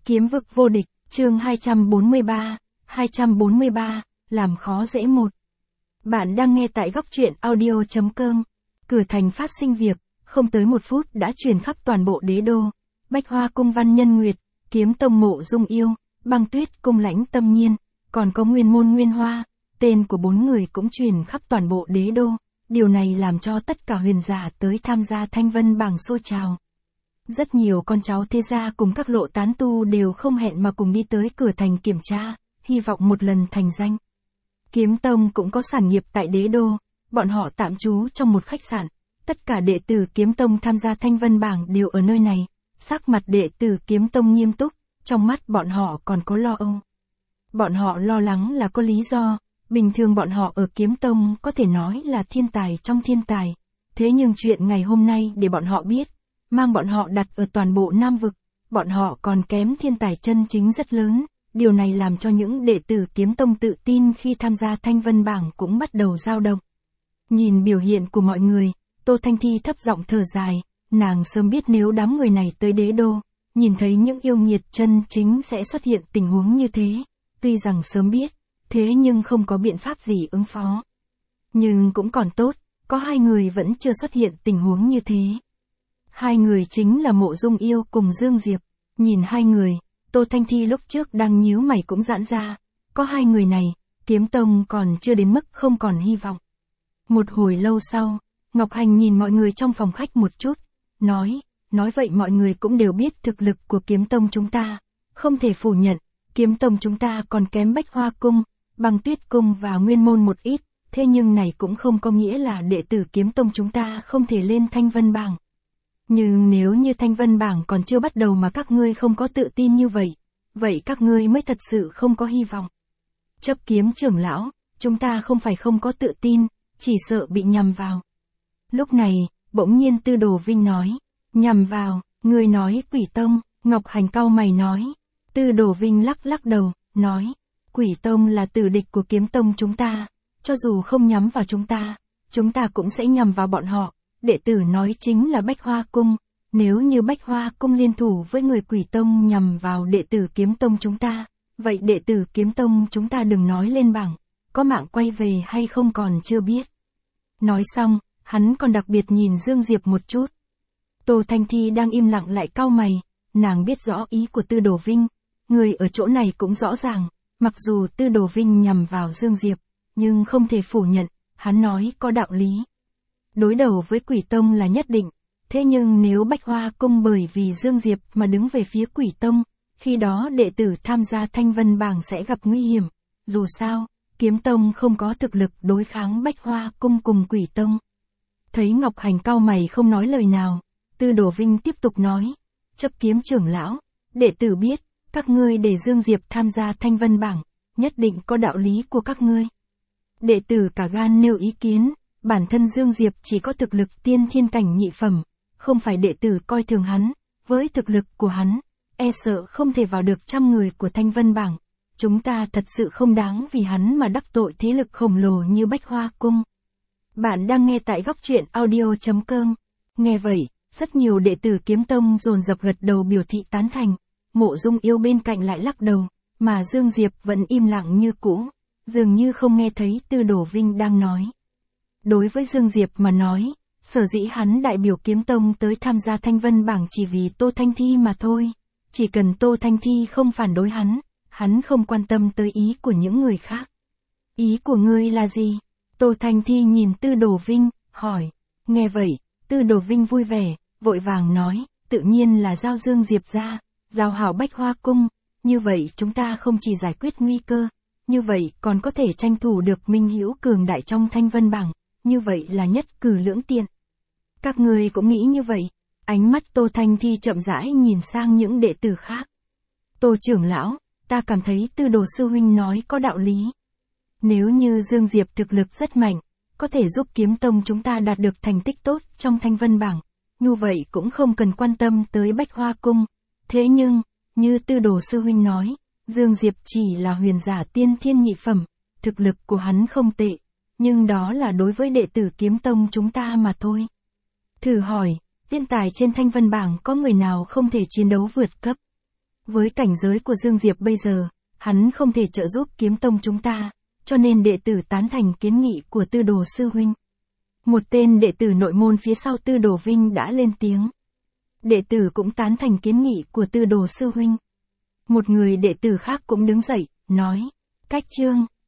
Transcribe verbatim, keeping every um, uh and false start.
Kiếm vực vô địch, chương hai trăm bốn mươi ba, hai trăm bốn mươi ba, làm khó dễ một. Bạn đang nghe tại góc truyện audio chấm com. Cửa thành phát sinh việc, không tới một phút đã truyền khắp toàn bộ đế đô. Bách Hoa cung Văn Nhân Nguyệt, Kiếm tông Mộ Dung Yêu, Băng Tuyết cung Lãnh Tâm Nhiên, còn có Nguyên môn Nguyên Hoa, tên của bốn người cũng truyền khắp toàn bộ đế đô. Điều này làm cho tất cả huyền giả tới tham gia Thanh Vân bảng sôi trào. Rất nhiều con cháu thế gia cùng các lộ tán tu đều không hẹn mà cùng đi tới cửa thành kiểm tra, hy vọng một lần thành danh. Kiếm tông cũng có sản nghiệp tại đế đô, bọn họ tạm trú trong một khách sạn. Tất cả đệ tử Kiếm tông tham gia Thanh Vân bảng đều ở nơi này. Sắc mặt đệ tử Kiếm tông nghiêm túc, trong mắt bọn họ còn có lo âu. Bọn họ lo lắng là có lý do, bình thường bọn họ ở Kiếm tông có thể nói là thiên tài trong thiên tài. Thế nhưng chuyện ngày hôm nay để bọn họ biết, mang bọn họ đặt ở toàn bộ Nam vực, bọn họ còn kém thiên tài chân chính rất lớn. Điều này làm cho những đệ tử Kiếm tông tự tin khi tham gia Thanh Vân bảng cũng bắt đầu dao động. Nhìn biểu hiện của mọi người, Tô Thanh Thi thấp giọng thở dài, nàng sớm biết nếu đám người này tới đế đô, nhìn thấy những yêu nghiệt chân chính sẽ xuất hiện tình huống như thế. Tuy rằng sớm biết, thế nhưng không có biện pháp gì ứng phó. Nhưng cũng còn tốt, có hai người vẫn chưa xuất hiện tình huống như thế. Hai người chính là Mộ Dung Yêu cùng Dương Diệp. Nhìn hai người, Tô Thanh Thi lúc trước đang nhíu mày cũng giãn ra. Có hai người này, Kiếm tông còn chưa đến mức không còn hy vọng. Một hồi lâu sau, Ngọc Hành nhìn mọi người trong phòng khách một chút, nói, nói vậy mọi người cũng đều biết thực lực của Kiếm tông chúng ta. Không thể phủ nhận, Kiếm tông chúng ta còn kém Bách Hoa cung, Băng Tuyết cung và Nguyên môn một ít. Thế nhưng này cũng không có nghĩa là đệ tử Kiếm tông chúng ta không thể lên Thanh Vân bảng. Nhưng nếu như Thanh Vân bảng còn chưa bắt đầu mà các ngươi không có tự tin như vậy, vậy các ngươi mới thật sự không có hy vọng. Chấp Kiếm trưởng lão, chúng ta không phải không có tự tin, chỉ sợ bị nhầm vào. Lúc này, bỗng nhiên Tư Đồ Vinh nói, nhầm vào, ngươi nói Quỷ tông. Ngọc Hành cau mày nói. Tư Đồ Vinh lắc lắc đầu, nói, Quỷ tông là tử địch của Kiếm tông chúng ta, cho dù không nhắm vào chúng ta, chúng ta cũng sẽ nhầm vào bọn họ. Đệ tử nói chính là Bách Hoa cung, nếu như Bách Hoa cung liên thủ với người Quỷ tông nhằm vào đệ tử Kiếm tông chúng ta, vậy đệ tử Kiếm tông chúng ta đừng nói lên bảng, có mạng quay về hay không còn chưa biết. Nói xong, hắn còn đặc biệt nhìn Dương Diệp một chút. Tô Thanh Thi đang im lặng lại cau mày, nàng biết rõ ý của Tư Đồ Vinh, người ở chỗ này cũng rõ ràng, mặc dù Tư Đồ Vinh nhằm vào Dương Diệp, nhưng không thể phủ nhận, hắn nói có đạo lý. Đối đầu với Quỷ tông là nhất định, thế nhưng nếu Bách Hoa cung bởi vì Dương Diệp mà đứng về phía Quỷ tông, khi đó đệ tử tham gia Thanh Vân bảng sẽ gặp nguy hiểm. Dù sao, Kiếm tông không có thực lực đối kháng Bách Hoa cung cùng Quỷ tông. Thấy Ngọc Hành cau mày không nói lời nào, Tư Đồ Vinh tiếp tục nói, Chấp Kiếm trưởng lão, đệ tử biết, các ngươi để Dương Diệp tham gia Thanh Vân bảng, nhất định có đạo lý của các ngươi. Đệ tử cả gan nêu ý kiến. Bản thân Dương Diệp chỉ có thực lực tiên thiên cảnh nhị phẩm, không phải đệ tử coi thường hắn, với thực lực của hắn, e sợ không thể vào được trăm người của Thanh Vân bảng. Chúng ta thật sự không đáng vì hắn mà đắc tội thế lực khổng lồ như Bách Hoa cung. Bạn đang nghe tại góc truyện audio chấm com. Nghe vậy, rất nhiều đệ tử Kiếm tông dồn dập gật đầu biểu thị tán thành. Mộ Dung Yêu bên cạnh lại lắc đầu, mà Dương Diệp vẫn im lặng như cũ, dường như không nghe thấy Tư Đồ Vinh đang nói. Đối với Dương Diệp mà nói, sở dĩ hắn đại biểu Kiếm tông tới tham gia Thanh Vân bảng chỉ vì Tô Thanh Thi mà thôi. Chỉ cần Tô Thanh Thi không phản đối hắn, hắn không quan tâm tới ý của những người khác. Ý của ngươi là gì? Tô Thanh Thi nhìn Tư Đồ Vinh, hỏi. Nghe vậy, Tư Đồ Vinh vui vẻ, vội vàng nói, tự nhiên là giao Dương Diệp ra, giao hảo Bách Hoa cung, như vậy chúng ta không chỉ giải quyết nguy cơ, như vậy còn có thể tranh thủ được minh hữu cường đại trong Thanh Vân bảng. Như vậy là nhất cử lưỡng tiện. Các ngươi cũng nghĩ như vậy. Ánh mắt Tô Thanh Thi chậm rãi nhìn sang những đệ tử khác. Tô trưởng lão, ta cảm thấy Tư Đồ sư huynh nói có đạo lý. Nếu như Dương Diệp thực lực rất mạnh, có thể giúp Kiếm tông chúng ta đạt được thành tích tốt trong Thanh Vân bảng, như vậy cũng không cần quan tâm tới Bách Hoa cung. Thế nhưng, như Tư Đồ sư huynh nói, Dương Diệp chỉ là huyền giả tiên thiên nhị phẩm, thực lực của hắn không tệ. Nhưng đó là đối với đệ tử Kiếm tông chúng ta mà thôi. Thử hỏi, thiên tài trên Thanh Vân bảng có người nào không thể chiến đấu vượt cấp? với cảnh giới của Dương Diệp bây giờ, hắn không thể trợ giúp kiếm tông chúng ta, cho nên đệ tử tán thành kiến nghị của Tư Đồ sư huynh. Một tên đệ tử nội môn phía sau Tư Đồ Vinh đã lên tiếng. Đệ tử cũng tán thành kiến nghị của Tư Đồ sư huynh. Một người đệ tử khác cũng đứng dậy, nói, cách chương.